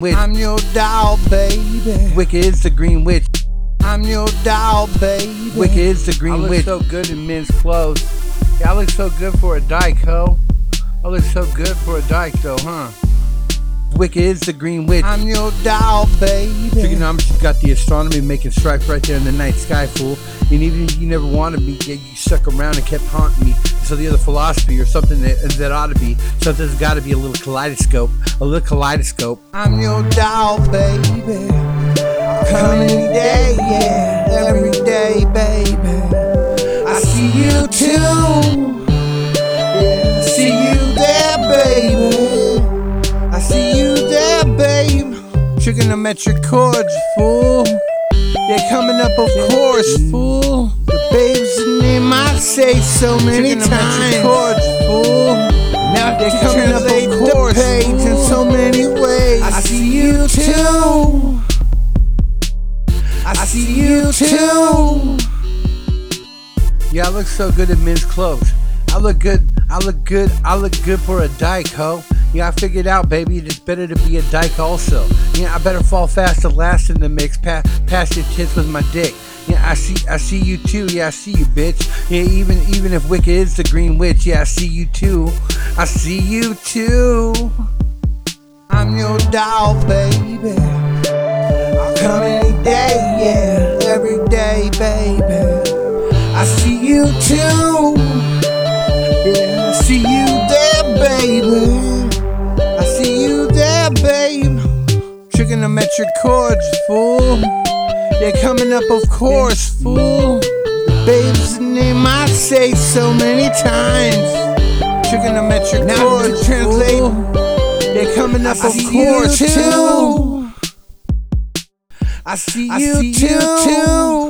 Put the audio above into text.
witch. I'm your doll, baby. Wicked is the green witch. I'm your doll, baby. Wicked is the green witch. I look so good in men's clothes. Yeah, I look so good for a dyke, ho. I look so good for a dyke, though, huh? Wicked is the green witch. I'm your doll, baby. Trigonometry's got the astronomy making stripes right there in the night sky, fool. And even if you never wanted me, yet you stuck around and kept haunting me. So the other philosophy or something that ought to be, something's got to be a little kaleidoscope. A little kaleidoscope. I'm your doll, baby. Come any day, yeah, every day, baby. I see you too. Yeah, I see you there, baby. I see you there, babe. Trigonometric chords, fool. They're coming up, of course, fool. The babe's the name I say so many times. Chords, fool. Now they're coming up, of course, page in so many ways. I see you too. I see you too. Yeah, I look so good in men's clothes. I look good for a dyke, ho. Yeah, I figured out, baby, it's better to be a dyke also. Yeah, I better fall fast and last in the mix, pass your tits with my dick. Yeah, I see you too. Yeah, I see you, bitch. Yeah, even if Wicked is the green witch, yeah, I see you too. I see you too. I'm your doll, baby. I'll come any day, yeah, every day, baby. I see you too. Yeah, I see you there, baby. I see you there, babe. Trigonometric chords, fool. They're coming up, of course, fool. The babe's the name I say so many times. Trigonometric chords, translate. Fool. They're coming up, of course, too. I see you too.